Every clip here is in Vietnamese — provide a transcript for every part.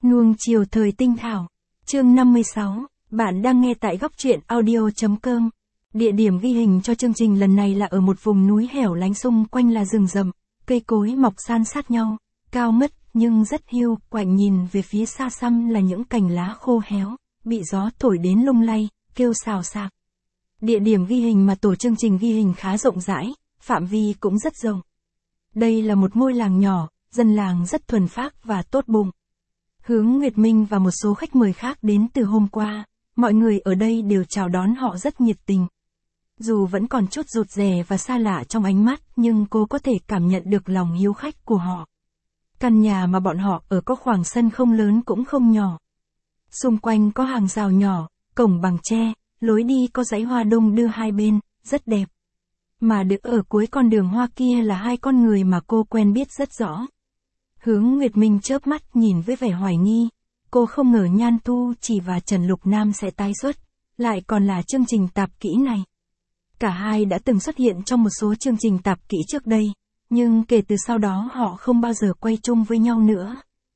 Nuông chiều thời tinh thảo. Chương 56, bạn đang nghe tại góc truyện audio.com. Địa điểm ghi hình cho chương trình lần này là ở một vùng núi hẻo lánh, xung quanh là rừng rậm, cây cối mọc san sát nhau, cao ngất nhưng rất hiu quạnh, nhìn về phía xa xăm là những cành lá khô héo, bị gió thổi đến lung lay, kêu xào xạc. Địa điểm ghi hình mà tổ chương trình ghi hình khá rộng rãi, phạm vi cũng rất rộng. Đây là một ngôi làng nhỏ, dân làng rất thuần phác và tốt bụng. Hướng Nguyệt Minh và một số khách mời khác đến từ hôm qua, mọi người ở đây đều chào đón họ rất nhiệt tình. Dù vẫn còn chút rụt rè và xa lạ trong ánh mắt, nhưng cô có thể cảm nhận được lòng hiếu khách của họ. Căn nhà mà bọn họ ở có khoảng sân không lớn cũng không nhỏ. Xung quanh có hàng rào nhỏ, cổng bằng tre, lối đi có dãy hoa đung đưa hai bên, rất đẹp. Mà đứng ở cuối con đường hoa kia là hai con người mà cô quen biết rất rõ. Hướng Nguyệt Minh chớp mắt nhìn với vẻ hoài nghi, cô không ngờ Nhan Tu Chỉ và Trần Lục Nam sẽ tái xuất, lại còn là chương trình tạp kỹ này. Cả hai đã từng xuất hiện trong một số chương trình tạp kỹ trước đây, nhưng kể từ sau đó họ không bao giờ quay chung với nhau nữa.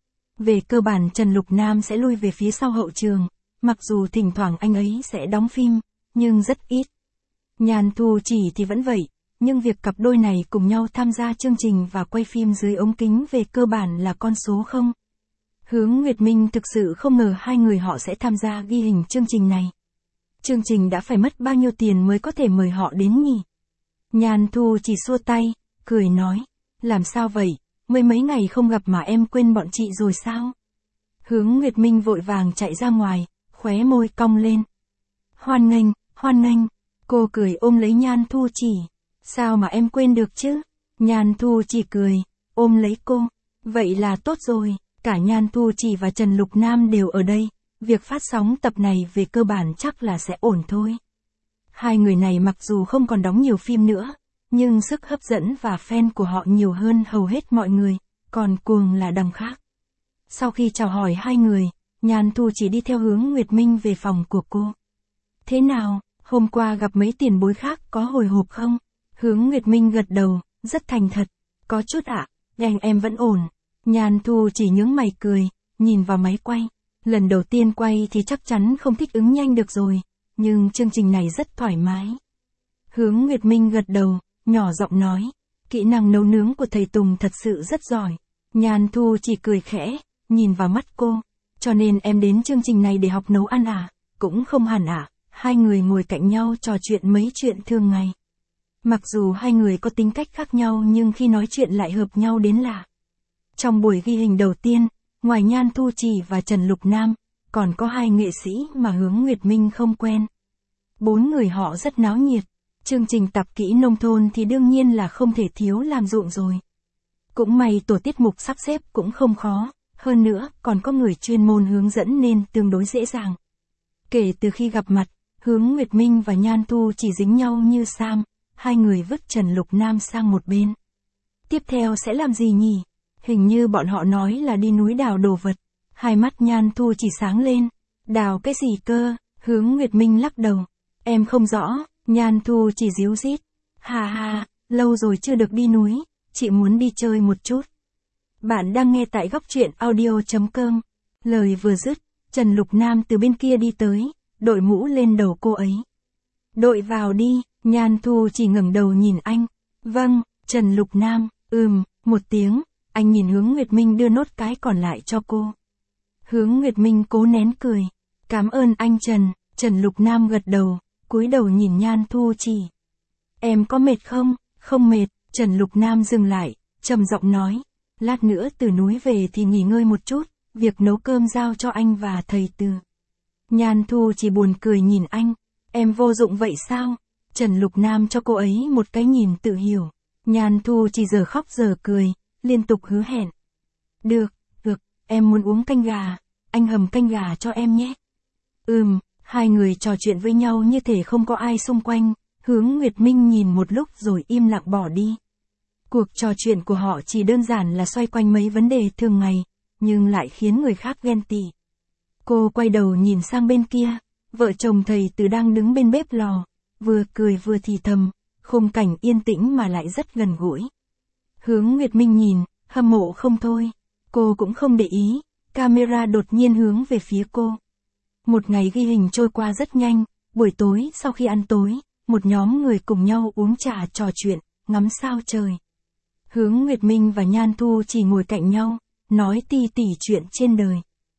Về cơ bản Trần Lục Nam sẽ lui về phía sau hậu trường, mặc dù thỉnh thoảng anh ấy sẽ đóng phim, nhưng rất ít. Nhan Tu Chỉ thì vẫn vậy, nhưng việc cặp đôi này cùng nhau tham gia chương trình và quay phim dưới ống kính về cơ bản là con số không. Hướng Nguyệt Minh thực sự không ngờ hai người họ sẽ tham gia ghi hình chương trình này. Chương trình đã phải mất bao nhiêu tiền mới có thể mời họ đến nhỉ? Nhan Tu Chỉ xua tay, cười nói, làm sao vậy, mấy ngày không gặp mà em quên bọn chị rồi sao? Hướng Nguyệt Minh vội vàng chạy ra ngoài, khóe môi cong lên. Hoan nghênh, cô cười ôm lấy Nhan Tu Chỉ. Sao mà em quên được chứ? Nhan Tu Chỉ cười, ôm lấy cô. Vậy là tốt rồi, cả Nhan Tu Chỉ và Trần Lục Nam đều ở đây. Việc phát sóng tập này về cơ bản chắc là sẽ ổn thôi. Hai người này mặc dù không còn đóng nhiều phim nữa, nhưng sức hấp dẫn và fan của họ nhiều hơn hầu hết mọi người, còn cuồng là đằng khác. Sau khi chào hỏi hai người, Nhan Tu Chỉ đi theo Hướng Nguyệt Minh về phòng của cô. Thế nào, hôm qua gặp mấy tiền bối khác có hồi hộp không? Hướng Nguyệt Minh gật đầu, rất thành thật. Có chút ạ, em vẫn ổn. Nhan Tu Chỉ nhướng mày cười, nhìn vào máy quay. Lần đầu tiên quay thì chắc chắn không thích ứng nhanh được rồi, nhưng chương trình này rất thoải mái. Hướng Nguyệt Minh gật đầu, nhỏ giọng nói, kỹ năng nấu nướng của thầy Tùng thật sự rất giỏi. Nhan Tu Chỉ cười khẽ, nhìn vào mắt cô. Cho nên em đến chương trình này để học nấu ăn à? Cũng không hẳn à. Hai người ngồi cạnh nhau trò chuyện mấy chuyện thường ngày. Mặc dù hai người có tính cách khác nhau nhưng khi nói chuyện lại hợp nhau đến lạ. Trong buổi ghi hình đầu tiên, ngoài Nhan Tu Chỉ và Trần Lục Nam, còn có hai nghệ sĩ mà Hướng Nguyệt Minh không quen. Bốn người họ rất náo nhiệt. Chương trình tạp kỹ nông thôn thì đương nhiên là không thể thiếu làm ruộng rồi. Cũng may tổ tiết mục sắp xếp cũng không khó, hơn nữa còn có người chuyên môn hướng dẫn nên tương đối dễ dàng. Kể từ khi gặp mặt, Hướng Nguyệt Minh và Nhan Tu Chỉ dính nhau như sam, hai người vứt Trần Lục Nam sang một bên. Tiếp theo sẽ làm gì nhỉ? Hình như bọn họ nói là đi núi đào đồ vật. Hai mắt Nhan Tu Chỉ sáng lên. Đào cái gì cơ? Hướng Nguyệt Minh lắc đầu. Em không rõ. Nhan Tu Chỉ díu dít. Hà, lâu rồi chưa được đi núi, chị muốn đi chơi một chút. Bạn đang nghe tại góc truyện audio.com. Lời vừa dứt, Trần Lục Nam từ bên kia đi tới, đội mũ lên đầu cô ấy. Đội vào đi. Nhan Tu Chỉ ngẩng đầu nhìn anh. Vâng. Trần Lục Nam, một tiếng. Anh nhìn Hướng Nguyệt Minh đưa nốt cái còn lại cho cô. Hướng Nguyệt Minh cố nén cười. Cảm ơn anh Trần. Trần Lục Nam gật đầu, cúi đầu nhìn Nhan Tu Chỉ. Em có mệt không? Không mệt. Trần Lục Nam dừng lại, trầm giọng nói. Lát nữa từ núi về thì nghỉ ngơi một chút, việc nấu cơm giao cho anh và thầy Từ. Nhan Tu Chỉ buồn cười nhìn anh. Em vô dụng vậy sao? Trần Lục Nam cho cô ấy một cái nhìn tự hiểu. Nhan Tu Chỉ giờ khóc giờ cười, liên tục hứa hẹn. Được, em muốn uống canh gà, anh hầm canh gà cho em nhé. Hai người trò chuyện với nhau như thể không có ai xung quanh, Hướng Nguyệt Minh nhìn một lúc rồi im lặng bỏ đi. Cuộc trò chuyện của họ chỉ đơn giản là xoay quanh mấy vấn đề thường ngày, nhưng lại khiến người khác ghen tị. Cô quay đầu nhìn sang bên kia, vợ chồng thầy Từ đang đứng bên bếp lò, vừa cười vừa thì thầm, khung cảnh yên tĩnh mà lại rất gần gũi. Hướng Nguyệt Minh nhìn, hâm mộ không thôi. Cô cũng không để ý, camera đột nhiên hướng về phía cô. Một ngày ghi hình trôi qua rất nhanh, buổi tối sau khi ăn tối, một nhóm người cùng nhau uống trà trò chuyện, ngắm sao trời. Hướng Nguyệt Minh và Nhan Thu chỉ ngồi cạnh nhau, nói tỉ tỉ chuyện trên đời.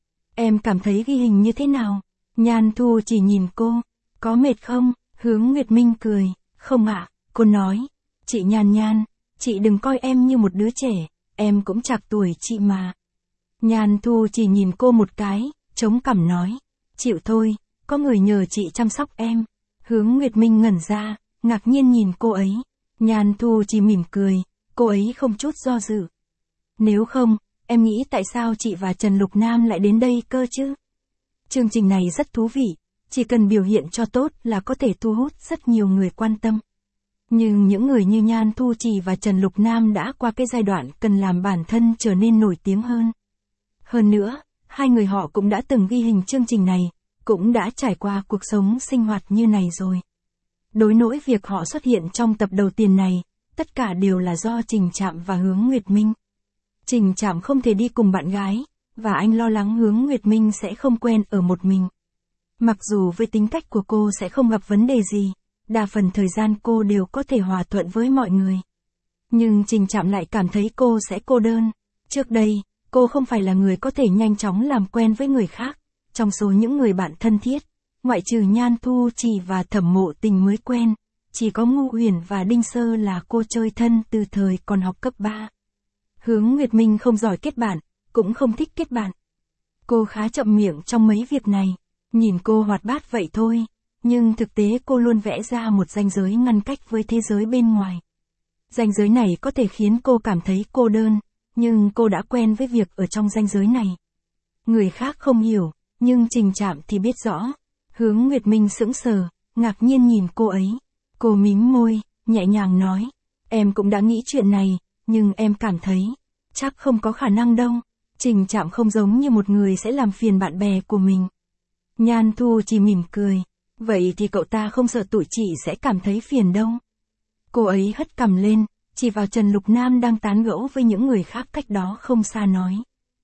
Em cảm thấy ghi hình như thế nào? Nhan Thu chỉ nhìn cô, có mệt không? Hướng Nguyệt Minh cười, không ạ, cô nói. Chị Nhan, chị đừng coi em như một đứa trẻ, em cũng chạc tuổi chị mà. Nhan Thu chỉ nhìn cô một cái, chống cằm nói, chịu thôi, có người nhờ chị chăm sóc em. Hướng Nguyệt Minh ngẩn ra, ngạc nhiên nhìn cô ấy. Nhan Thu chỉ mỉm cười, cô ấy không chút do dự. Nếu không, em nghĩ tại sao chị và Trần Lục Nam lại đến đây cơ chứ? Chương trình này rất thú vị, chỉ cần biểu hiện cho tốt là có thể thu hút rất nhiều người quan tâm. Nhưng những người như Nhan Thu Trì và Trần Lục Nam đã qua cái giai đoạn cần làm bản thân trở nên nổi tiếng hơn. Hơn nữa, hai người họ cũng đã từng ghi hình chương trình này, cũng đã trải qua cuộc sống sinh hoạt như này rồi. Đối nỗi việc họ xuất hiện trong tập đầu tiên này, tất cả đều là do Trình Trạm và Hướng Nguyệt Minh. Trình Trạm không thể đi cùng bạn gái, và anh lo lắng Hướng Nguyệt Minh sẽ không quen ở một mình. Mặc dù với tính cách của cô sẽ không gặp vấn đề gì, đa phần thời gian cô đều có thể hòa thuận với mọi người. Nhưng Trình Trạm lại cảm thấy cô sẽ cô đơn. Trước đây, cô không phải là người có thể nhanh chóng làm quen với người khác. Trong số những người bạn thân thiết, ngoại trừ Nhan Thu Trì và Thẩm Mộ Tình mới quen, chỉ có Ngu Huyền và Đinh Sơ là cô chơi thân từ thời còn học cấp 3. Hướng Nguyệt Minh không giỏi kết bạn, cũng không thích kết bạn. Cô khá chậm miệng trong mấy việc này, nhìn cô hoạt bát vậy thôi, nhưng thực tế cô luôn vẽ ra một ranh giới ngăn cách với thế giới bên ngoài. Ranh giới này có thể khiến cô cảm thấy cô đơn, nhưng cô đã quen với việc ở trong ranh giới này. Người khác không hiểu, nhưng Trình Trạm thì biết rõ. Hướng Nguyệt Minh sững sờ, ngạc nhiên nhìn cô ấy. Cô mím môi, nhẹ nhàng nói, em cũng đã nghĩ chuyện này, nhưng em cảm thấy, chắc không có khả năng đâu. Trình Trạm không giống như một người sẽ làm phiền bạn bè của mình. Nhan Thu chỉ mỉm cười, vậy thì cậu ta không sợ tụi chị sẽ cảm thấy phiền đâu. Cô ấy hất cằm lên, chỉ vào Trần Lục Nam đang tán gẫu với những người khác cách đó không xa nói.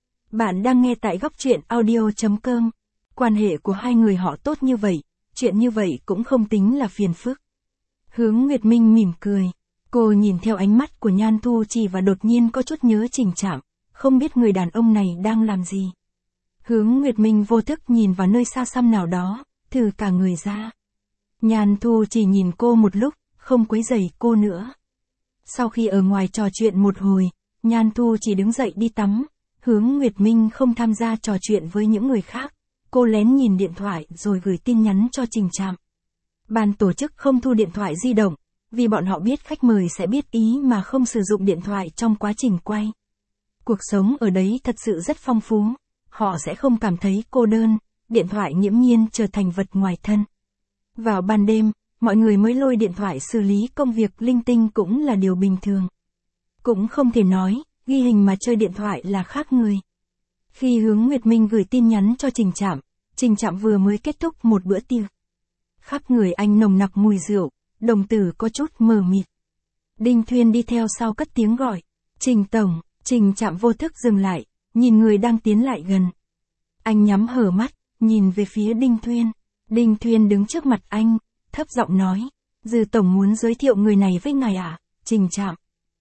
Bạn đang nghe tại góc truyện audio.com. Quan hệ của hai người họ tốt như vậy, chuyện như vậy cũng không tính là phiền phức. Hướng Nguyệt Minh mỉm cười. Cô nhìn theo ánh mắt của Nhan Thu Trì và đột nhiên có chút nhớ Trình Trạm, không biết người đàn ông này đang làm gì. Hướng Nguyệt Minh vô thức nhìn vào nơi xa xăm nào đó, thử cả người ra. Nhan Thu chỉ nhìn cô một lúc, không quấy rầy cô nữa. Sau khi ở ngoài trò chuyện một hồi, Nhan Thu chỉ đứng dậy đi tắm. Hướng Nguyệt Minh không tham gia trò chuyện với những người khác. Cô lén nhìn điện thoại rồi gửi tin nhắn cho Trình Trạm. Ban tổ chức không thu điện thoại di động, vì bọn họ biết khách mời sẽ biết ý mà không sử dụng điện thoại trong quá trình quay. Cuộc sống ở đấy thật sự rất phong phú, họ sẽ không cảm thấy cô đơn, điện thoại nghiễm nhiên trở thành vật ngoài thân. Vào ban đêm, mọi người mới lôi điện thoại xử lý công việc linh tinh cũng là điều bình thường. Cũng không thể nói, ghi hình mà chơi điện thoại là khác người. Khi Hướng Nguyệt Minh gửi tin nhắn cho Trình Trạm vừa mới kết thúc một bữa tiệc. Khắp người anh nồng nặc mùi rượu, đồng tử có chút mờ mịt. Đinh Thuyên đi theo sau cất tiếng gọi. Trình Tổng, Trình Trạm vô thức dừng lại, nhìn người đang tiến lại gần. Anh nhắm hờ mắt, nhìn về phía Đinh Thuyên. Đinh Thuyên đứng trước mặt anh, thấp giọng nói. Dư Tổng muốn giới thiệu người này với ngài à, Trình Trạm.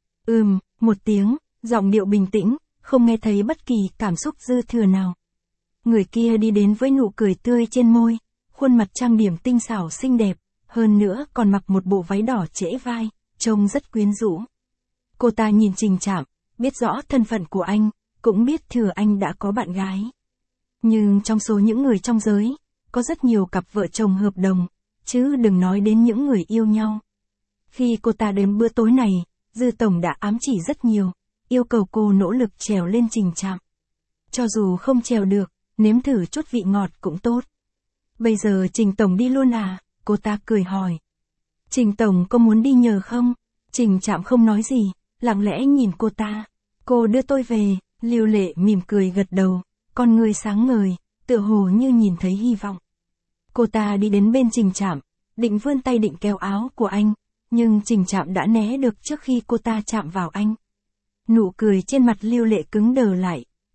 Một tiếng, giọng điệu bình tĩnh, không nghe thấy bất kỳ cảm xúc dư thừa nào. Người kia đi đến với nụ cười tươi trên môi, khuôn mặt trang điểm tinh xảo xinh đẹp, hơn nữa còn mặc một bộ váy đỏ trễ vai, trông rất quyến rũ. Cô ta nhìn Trình Trạm, biết rõ thân phận của anh, cũng biết thừa anh đã có bạn gái. Nhưng trong số những người trong giới, có rất nhiều cặp vợ chồng hợp đồng, chứ đừng nói đến những người yêu nhau. Khi cô ta đến bữa tối này, Dư Tổng đã ám chỉ rất nhiều, yêu cầu cô nỗ lực trèo lên Trình Trạm. Cho dù không trèo được, nếm thử chút vị ngọt cũng tốt. Bây giờ Trình Tổng đi luôn à? Cô ta cười hỏi. Trình Tổng có muốn đi nhờ không? Trình Trạm không nói gì, lặng lẽ nhìn cô ta. Cô đưa tôi về, Lưu Lệ mỉm cười gật đầu, con người sáng ngời, tựa hồ như nhìn thấy hy vọng. Cô ta đi đến bên Trình Trạm, định vươn tay định kéo áo của anh, nhưng Trình Trạm đã né được trước khi cô ta chạm vào anh. Nụ cười trên mặt Lưu Lệ cứng đờ lại,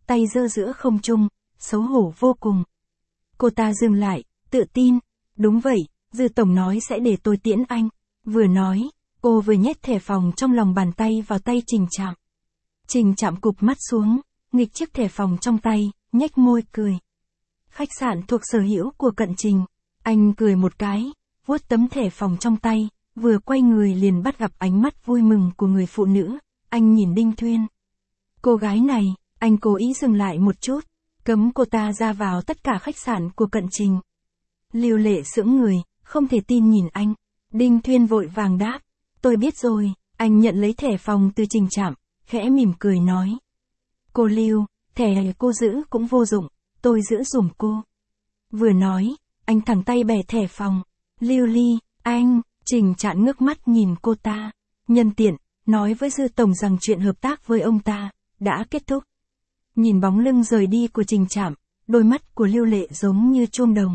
tay giơ giữa không trung, xấu hổ vô cùng. Cô ta dừng lại, tự tin. Đúng vậy, Dư tổng nói sẽ để tôi tiễn anh. Vừa nói, cô vừa nhét thẻ phòng trong lòng bàn tay vào tay Trình Trạm. Trình Trạm cụp mắt xuống, nghịch chiếc thẻ phòng trong tay, nhếch môi cười. Khách sạn thuộc sở hữu của Cận Trình. Anh cười một cái, vuốt tấm thẻ phòng trong tay, vừa quay người liền bắt gặp ánh mắt vui mừng của người phụ nữ. Anh nhìn Đinh Thuyên. Cô gái này, anh cố ý dừng lại một chút, cấm cô ta ra vào tất cả khách sạn của Cận Trình. Lưu Lệ sững người, không thể tin nhìn anh. Đinh Thuyên vội vàng đáp, tôi biết rồi. Anh nhận lấy thẻ phòng từ Trình Trạm, khẽ mỉm cười nói. Cô Lưu, thẻ này cô giữ cũng vô dụng, tôi giữ dùm cô. Vừa nói, anh thẳng tay bẻ thẻ phòng. Lưu Ly, anh, Trình Trạm ngước mắt nhìn cô ta. Nhân tiện, nói với Dư tổng rằng chuyện hợp tác với ông ta đã kết thúc. Nhìn bóng lưng rời đi của Trình Trạm, đôi mắt của Lưu Lệ giống như chuông đồng.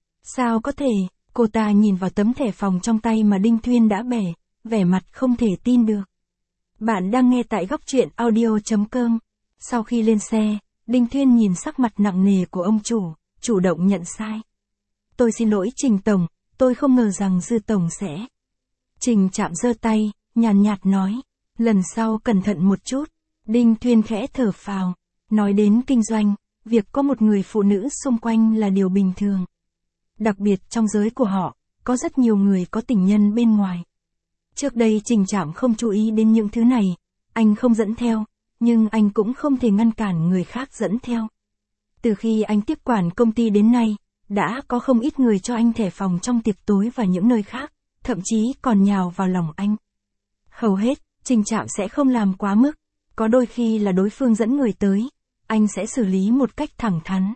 Sao có thể, cô ta nhìn vào tấm thẻ phòng trong tay mà Đinh Thuyên đã bẻ, vẻ mặt không thể tin được. Bạn đang nghe tại góc truyện audio.com. Sau khi lên xe, Đinh Thuyên nhìn sắc mặt nặng nề của ông chủ động nhận sai. Tôi xin lỗi Trình tổng, tôi không ngờ rằng Dư tổng sẽ. Trình Trạm giơ tay, nhàn nhạt nói, lần sau cẩn thận một chút. Đinh Thuyên khẽ thở phào, nói đến kinh doanh, việc có một người phụ nữ xung quanh là điều bình thường. Đặc biệt trong giới của họ, có rất nhiều người có tình nhân bên ngoài. Trước đây Trình Trạm không chú ý đến những thứ này, anh không dẫn theo, nhưng anh cũng không thể ngăn cản người khác dẫn theo. Từ khi anh tiếp quản công ty đến nay, đã có không ít người cho anh thẻ phòng trong tiệc tối và những nơi khác, thậm chí còn nhào vào lòng anh. Hầu hết, Trình Trạm sẽ không làm quá mức, có đôi khi là đối phương dẫn người tới, anh sẽ xử lý một cách thẳng thắn.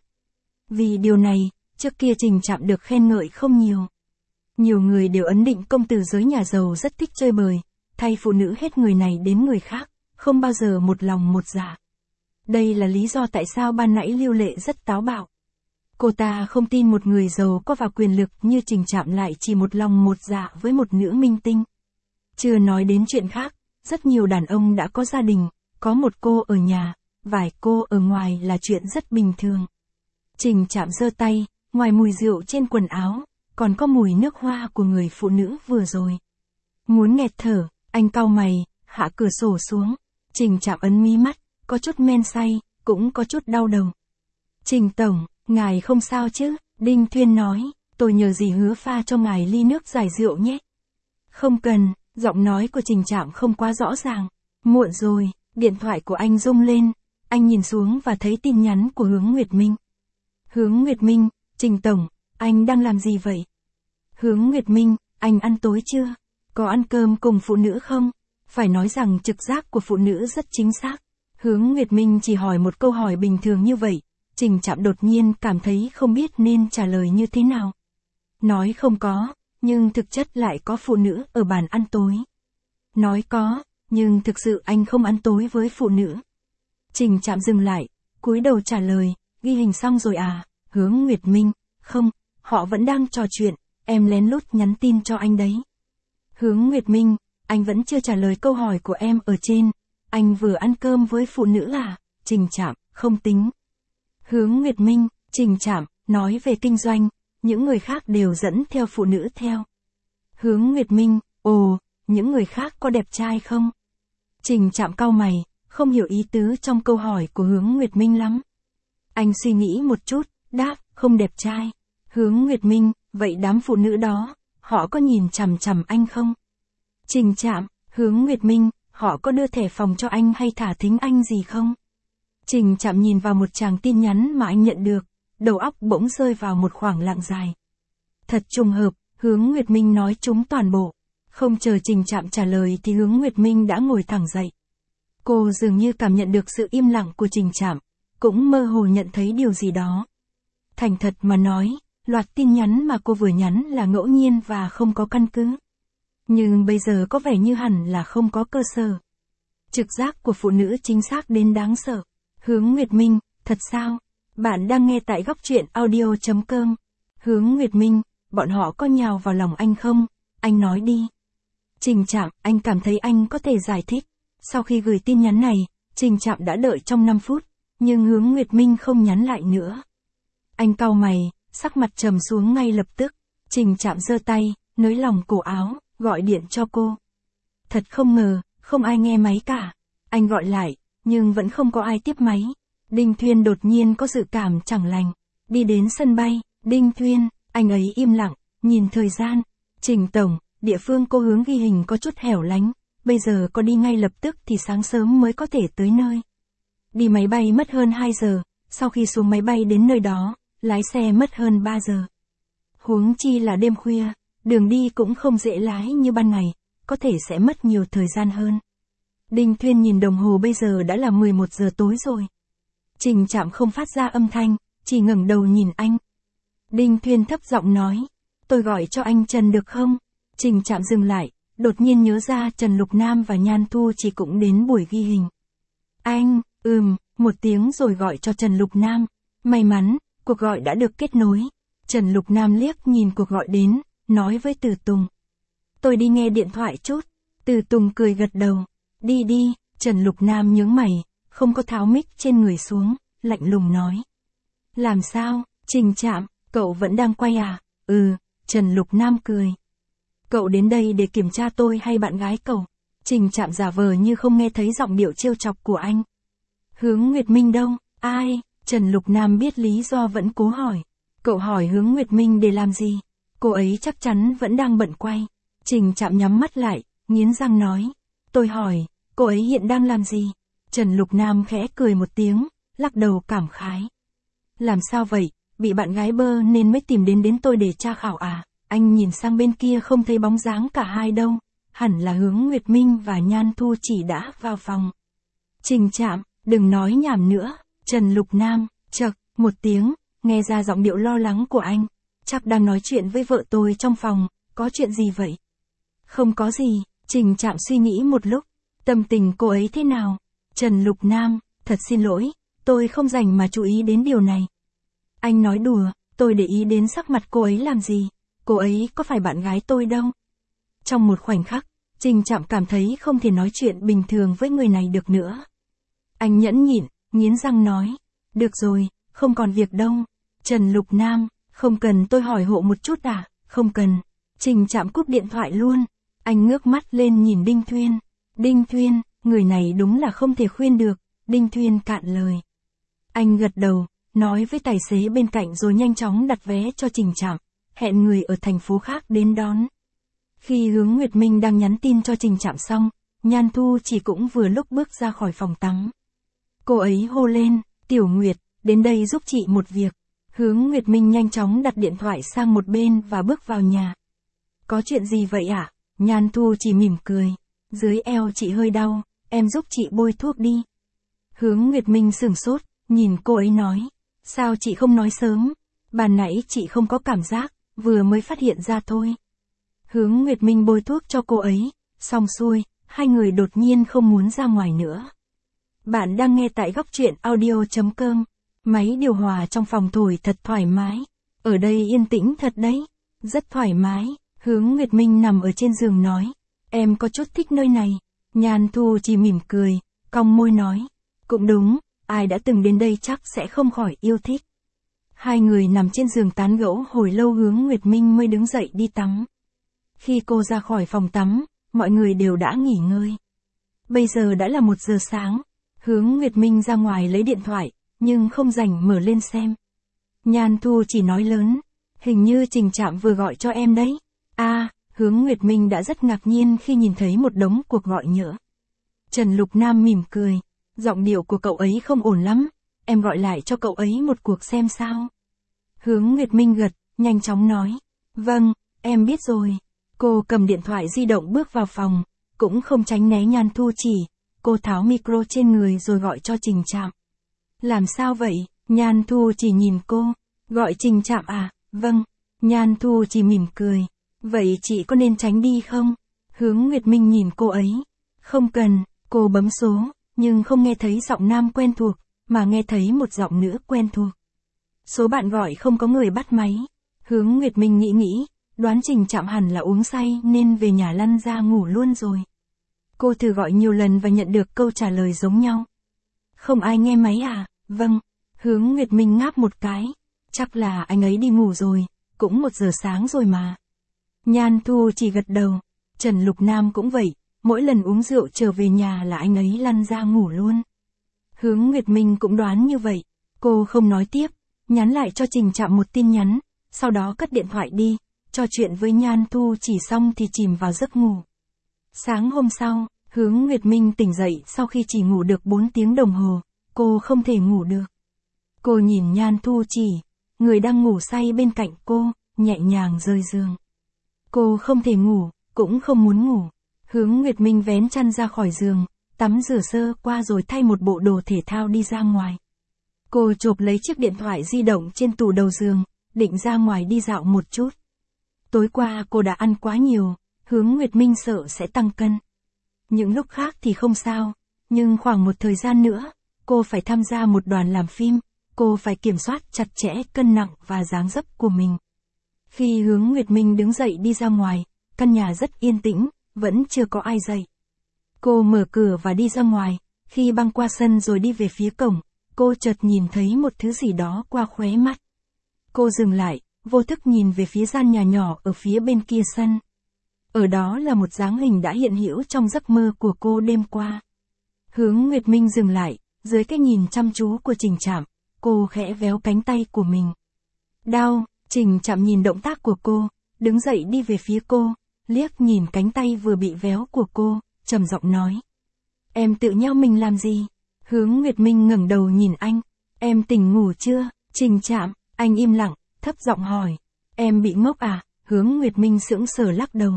Vì điều này, trước kia Trình Trạm được khen ngợi không nhiều. Nhiều người đều ấn định công tử giới nhà giàu rất thích chơi bời, thay phụ nữ hết người này đến người khác, không bao giờ một lòng một dạ. Đây là lý do tại sao ban nãy Lưu Lệ rất táo bạo. Cô ta không tin một người giàu có và quyền lực như Trình Trạm lại chỉ một lòng một dạ với một nữ minh tinh. Chưa nói đến chuyện khác, rất nhiều đàn ông đã có gia đình, có một cô ở nhà, vài cô ở ngoài là chuyện rất bình thường. Trình Trạm giơ tay, ngoài mùi rượu trên quần áo, còn có mùi nước hoa của người phụ nữ vừa rồi. Muốn nghẹt thở, anh cau mày, hạ cửa sổ xuống. Trình Trạm ấn mí mắt, có chút men say, cũng có chút đau đầu. Trình tổng, ngài không sao chứ? Đinh Thuyên nói, tôi nhờ dì Hứa pha cho ngài ly nước giải rượu nhé. Không cần, giọng nói của Trình Trạm không quá rõ ràng. Muộn rồi, điện thoại của anh rung lên, anh nhìn xuống và thấy tin nhắn của Hướng Nguyệt Minh. Hướng Nguyệt Minh, Trình tổng, anh đang làm gì vậy? Hướng Nguyệt Minh, anh ăn tối chưa? Có ăn cơm cùng phụ nữ không? Phải nói rằng trực giác của phụ nữ rất chính xác. Hướng Nguyệt Minh chỉ hỏi một câu hỏi bình thường như vậy, Trình Trạm đột nhiên cảm thấy không biết nên trả lời như thế nào. Nói không có, nhưng thực chất lại có phụ nữ ở bàn ăn tối. Nói có, nhưng thực sự anh không ăn tối với phụ nữ. Trình Trạm dừng lại, cúi đầu trả lời, ghi hình xong rồi à? Hướng Nguyệt Minh, không, họ vẫn đang trò chuyện, em lén lút nhắn tin cho anh đấy. Hướng Nguyệt Minh, anh vẫn chưa trả lời câu hỏi của em ở trên, anh vừa ăn cơm với phụ nữ à? Trình Trạm, không tính. Hướng Nguyệt Minh, Trình Trạm, nói về kinh doanh, những người khác đều dẫn theo phụ nữ theo. Hướng Nguyệt Minh, ồ, những người khác có đẹp trai không? Trình Trạm cau mày, không hiểu ý tứ trong câu hỏi của Hướng Nguyệt Minh lắm. Anh suy nghĩ một chút, đáp, không đẹp trai. Hướng Nguyệt Minh, vậy đám phụ nữ đó, họ có nhìn chằm chằm anh không? Trình Trạm, Hướng Nguyệt Minh, họ có đưa thẻ phòng cho anh hay thả thính anh gì không? Trình Trạm nhìn vào một tràng tin nhắn mà anh nhận được, đầu óc bỗng rơi vào một khoảng lặng dài. Thật trùng hợp, Hướng Nguyệt Minh nói chúng toàn bộ. Không chờ Trình Trạm trả lời thì Hướng Nguyệt Minh đã ngồi thẳng dậy. Cô dường như cảm nhận được sự im lặng của Trình Trạm, cũng mơ hồ nhận thấy điều gì đó. Thành thật mà nói, loạt tin nhắn mà cô vừa nhắn là ngẫu nhiên và không có căn cứ. Nhưng bây giờ có vẻ như hẳn là không có cơ sở. Trực giác của phụ nữ chính xác đến đáng sợ. Hướng Nguyệt Minh, thật sao? Bạn đang nghe tại góc truyện audio.com. Hướng Nguyệt Minh, bọn họ có nhào vào lòng anh không? Anh nói đi. Trình Trạm, anh cảm thấy anh có thể giải thích. Sau khi gửi tin nhắn này, Trình Trạm đã đợi trong 5 phút, nhưng Hướng Nguyệt Minh không nhắn lại nữa. Anh cau mày, sắc mặt trầm xuống ngay lập tức. Trình Trạm giơ tay, nới lỏng cổ áo, gọi điện cho cô. Thật không ngờ, không ai nghe máy cả. Anh gọi lại, nhưng vẫn không có ai tiếp máy. Đinh Thuyên đột nhiên có dự cảm chẳng lành. Đi đến sân bay, Đinh Thuyên, anh ấy im lặng, nhìn thời gian. Trình tổng, địa phương cô hướng ghi hình có chút hẻo lánh. Bây giờ có đi ngay lập tức thì sáng sớm mới có thể tới nơi. Đi máy bay mất hơn 2 giờ, sau khi xuống máy bay đến nơi đó, lái xe mất hơn 3 giờ. Huống chi là đêm khuya, đường đi cũng không dễ lái như ban ngày, có thể sẽ mất nhiều thời gian hơn. Đinh Thuyên nhìn đồng hồ bây giờ đã là 11 giờ tối rồi. Trình Trạm không phát ra âm thanh, chỉ ngẩng đầu nhìn anh. Đinh Thuyên thấp giọng nói, tôi gọi cho anh Trần được không? Trình Trạm dừng lại, đột nhiên nhớ ra Trần Lục Nam và Nhan Thu chỉ cũng đến buổi ghi hình. Anh, một tiếng rồi gọi cho Trần Lục Nam. May mắn, cuộc gọi đã được kết nối. Trần Lục Nam liếc nhìn cuộc gọi đến, nói với Từ Tùng. Tôi đi nghe điện thoại chút. Từ Tùng cười gật đầu. Đi đi, Trần Lục Nam nhướng mày, không có tháo mic trên người xuống, lạnh lùng nói. Làm sao, Trình Trạm, cậu vẫn đang quay à? Trần Lục Nam cười. Cậu đến đây để kiểm tra tôi hay bạn gái cậu? Trình Trạm giả vờ như không nghe thấy giọng điệu trêu chọc của anh. Hướng Nguyệt Minh đâu? Ai? Trần Lục Nam biết lý do vẫn cố hỏi. Cậu hỏi Hướng Nguyệt Minh để làm gì? Cô ấy chắc chắn vẫn đang bận quay. Trình Trạm nhắm mắt lại, nghiến răng nói. Tôi hỏi, cô ấy hiện đang làm gì? Trần Lục Nam khẽ cười một tiếng, lắc đầu cảm khái. Làm sao vậy, bị bạn gái bơ nên mới tìm đến tôi để tra khảo à? Anh nhìn sang bên kia không thấy bóng dáng cả hai đâu. Hẳn là Hướng Nguyệt Minh và Nhan Thu chỉ đã vào phòng. Trình Trạm, đừng nói nhảm nữa. Trần Lục Nam, chậc, một tiếng, nghe ra giọng điệu lo lắng của anh. Chắc đang nói chuyện với vợ tôi trong phòng, có chuyện gì vậy? Không có gì, Trình Trạm suy nghĩ một lúc. Tâm tình cô ấy thế nào? Trần Lục Nam, thật xin lỗi, tôi không rảnh mà chú ý đến điều này. Anh nói đùa, tôi để ý đến sắc mặt cô ấy làm gì? Cô ấy có phải bạn gái tôi đâu? Trong một khoảnh khắc, Trình Trạm cảm thấy không thể nói chuyện bình thường với người này được nữa. Anh nhẫn nhịn, nghiến răng nói. Được rồi, không còn việc đâu. Trần Lục Nam, không cần tôi hỏi hộ một chút à? Không cần. Trình Trạm cúp điện thoại luôn. Anh ngước mắt lên nhìn Đinh Thuyên. Đinh Thuyên, người này đúng là không thể khuyên được. Đinh Thuyên cạn lời. Anh gật đầu, nói với tài xế bên cạnh rồi nhanh chóng đặt vé cho Trình Trạm, hẹn người ở thành phố khác đến đón. Khi Hướng Nguyệt Minh đang nhắn tin cho Trình Trạm xong, Nhan Thu chỉ cũng vừa lúc bước ra khỏi phòng tắm. Cô ấy hô lên, Tiểu Nguyệt, đến đây giúp chị một việc. Hướng Nguyệt Minh nhanh chóng đặt điện thoại sang một bên và bước vào nhà. Có chuyện gì vậy ạ? Nhan Thu chỉ mỉm cười. Dưới eo chị hơi đau, em giúp chị bôi thuốc đi. Hướng Nguyệt Minh sửng sốt, nhìn cô ấy nói. Sao chị không nói sớm? Ban nãy chị không có cảm giác, vừa mới phát hiện ra thôi. Hướng Nguyệt Minh bôi thuốc cho cô ấy, xong xuôi, hai người đột nhiên không muốn ra ngoài nữa. Bạn đang nghe tại góc truyện audio.com. Máy điều hòa trong phòng thổi thật thoải mái. Ở đây yên tĩnh thật đấy. Rất thoải mái. Hướng Nguyệt Minh nằm ở trên giường nói. Em có chút thích nơi này. Nhan Thu chỉ mỉm cười, cong môi nói. Cũng đúng, ai đã từng đến đây chắc sẽ không khỏi yêu thích. Hai người nằm trên giường tán gẫu hồi lâu Hướng Nguyệt Minh mới đứng dậy đi tắm. Khi cô ra khỏi phòng tắm, mọi người đều đã nghỉ ngơi. Bây giờ đã là 1 giờ sáng. Hướng Nguyệt Minh ra ngoài lấy điện thoại, nhưng không rảnh mở lên xem. Nhan Thu chỉ nói lớn. Hình như Trình Trạm vừa gọi cho em đấy. Hướng Nguyệt Minh đã rất ngạc nhiên khi nhìn thấy một đống cuộc gọi nhỡ. Trần Lục Nam mỉm cười. Giọng điệu của cậu ấy không ổn lắm. Em gọi lại cho cậu ấy một cuộc xem sao. Hướng Nguyệt Minh gật, nhanh chóng nói. Vâng, em biết rồi. Cô cầm điện thoại di động bước vào phòng, cũng không tránh né Nhan Thu chỉ. Cô tháo micro trên người rồi gọi cho Trình Trạm. Làm sao vậy? Nhan Thu chỉ nhìn cô. Gọi Trình Trạm à? Vâng. Nhan Thu chỉ mỉm cười. Vậy chị có nên tránh đi không? Hướng Nguyệt Minh nhìn cô ấy. Không cần, cô bấm số, nhưng không nghe thấy giọng nam quen thuộc, mà nghe thấy một giọng nữ quen thuộc. Số bạn gọi không có người bắt máy. Hướng Nguyệt Minh nghĩ, đoán Trình Trạm hẳn là uống say nên về nhà lăn ra ngủ luôn rồi. Cô thử gọi nhiều lần và nhận được câu trả lời giống nhau. Không ai nghe máy à? Vâng. Hướng Nguyệt Minh ngáp một cái. Chắc là anh ấy đi ngủ rồi, cũng 1 giờ sáng rồi mà. Nhan Thu chỉ gật đầu. Trần Lục Nam cũng vậy, mỗi lần uống rượu trở về nhà là anh ấy lăn ra ngủ luôn. Hướng Nguyệt Minh cũng đoán như vậy. Cô không nói tiếp, nhắn lại cho Trình Trạm một tin nhắn, sau đó cất điện thoại đi, trò chuyện với Nhan Thu chỉ xong thì chìm vào giấc ngủ. Sáng hôm sau, Hướng Nguyệt Minh tỉnh dậy sau khi chỉ ngủ được 4 tiếng đồng hồ, cô không thể ngủ được. Cô nhìn Nhan Thu chỉ, người đang ngủ say bên cạnh cô, nhẹ nhàng rơi giường. Cô không thể ngủ, cũng không muốn ngủ. Hướng Nguyệt Minh vén chăn ra khỏi giường, tắm rửa sơ qua rồi thay một bộ đồ thể thao đi ra ngoài. Cô chộp lấy chiếc điện thoại di động trên tủ đầu giường, định ra ngoài đi dạo một chút. Tối qua cô đã ăn quá nhiều, Hướng Nguyệt Minh sợ sẽ tăng cân. Những lúc khác thì không sao, nhưng khoảng một thời gian nữa, cô phải tham gia một đoàn làm phim, cô phải kiểm soát chặt chẽ cân nặng và dáng dấp của mình. Khi Hướng Nguyệt Minh đứng dậy đi ra ngoài, căn nhà rất yên tĩnh, vẫn chưa có ai dậy. Cô mở cửa và đi ra ngoài, khi băng qua sân rồi đi về phía cổng, cô chợt nhìn thấy một thứ gì đó qua khóe mắt. Cô dừng lại, vô thức nhìn về phía gian nhà nhỏ ở phía bên kia sân. Ở đó là một dáng hình đã hiện hữu trong giấc mơ của cô đêm qua. Hướng Nguyệt Minh dừng lại, dưới cái nhìn chăm chú của Trình Trạm, cô khẽ véo cánh tay của mình. Đau. Trình Trạm nhìn động tác của cô, đứng dậy đi về phía cô, liếc nhìn cánh tay vừa bị véo của cô, trầm giọng nói. Em tự nheo mình làm gì? Hướng Nguyệt Minh ngẩng đầu nhìn anh. Em tỉnh ngủ chưa? Trình Trạm, anh im lặng, thấp giọng hỏi. Em bị ngốc à? Hướng Nguyệt Minh sững sờ lắc đầu.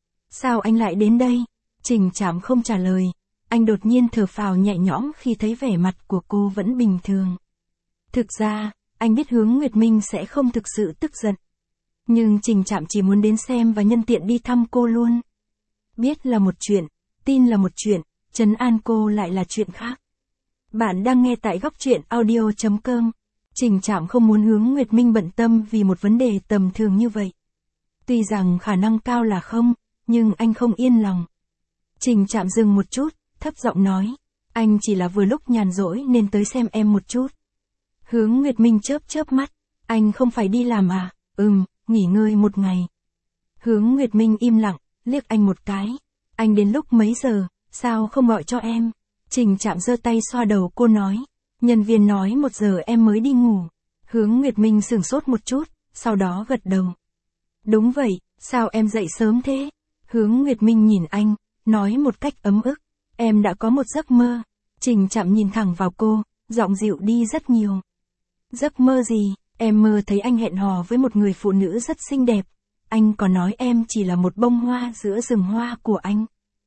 Sao anh lại đến đây? Trình Trạm không trả lời. Anh đột nhiên thở phào nhẹ nhõm khi thấy vẻ mặt của cô vẫn bình thường. Thực ra, anh biết Hướng Nguyệt Minh sẽ không thực sự tức giận. Nhưng Trình Trạm chỉ muốn đến xem và nhân tiện đi thăm cô luôn. Biết là một chuyện, tin là một chuyện, trấn an cô lại là chuyện khác. Bạn đang nghe tại góc truyện audio.com. Trình Trạm không muốn Hướng Nguyệt Minh bận tâm vì một vấn đề tầm thường như vậy. Tuy rằng khả năng cao là không, nhưng anh không yên lòng. Trình Trạm dừng một chút, thấp giọng nói. Anh chỉ là vừa lúc nhàn rỗi nên tới xem em một chút. Hướng Nguyệt Minh chớp mắt. Anh không phải đi làm à? Nghỉ ngơi một ngày. Hướng Nguyệt Minh im lặng, liếc anh một cái. Anh đến lúc mấy giờ, sao không gọi cho em? Trình Trạm giơ tay xoa đầu cô nói. Nhân viên nói 1 giờ em mới đi ngủ. Hướng Nguyệt Minh sửng sốt một chút, sau đó gật đầu. Đúng vậy, sao em dậy sớm thế? Hướng Nguyệt Minh nhìn anh, nói một cách ấm ức. Em đã có một giấc mơ. Trình Trạm nhìn thẳng vào cô, giọng dịu đi rất nhiều. Giấc mơ gì? Em mơ thấy anh hẹn hò với một người phụ nữ rất xinh đẹp. Anh còn nói em chỉ là một bông hoa giữa rừng hoa của anh.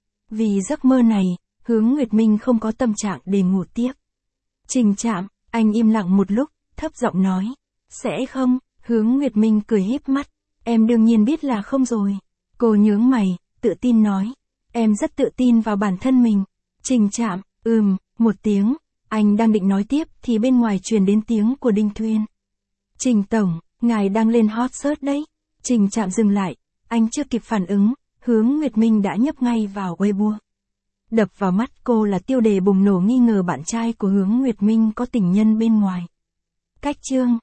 Vì giấc mơ này, Hướng Nguyệt Minh không có tâm trạng để ngủ tiếp. Trình Trạm, anh im lặng một lúc, thấp giọng nói. Sẽ không? Hướng Nguyệt Minh cười híp mắt. Em đương nhiên biết là không rồi. Cô nhướng mày, tự tin nói. Em rất tự tin vào bản thân mình. Trình Trạm, một tiếng. Anh đang định nói tiếp thì bên ngoài truyền đến tiếng của Đinh Thuyên. Trình Tổng, ngài đang lên hot search đấy. Trình Trạm dừng lại, anh chưa kịp phản ứng, Hướng Nguyệt Minh đã nhấp ngay vào Weibo. Đập vào mắt cô là tiêu đề bùng nổ nghi ngờ bạn trai của Hướng Nguyệt Minh có tình nhân bên ngoài. Cách chương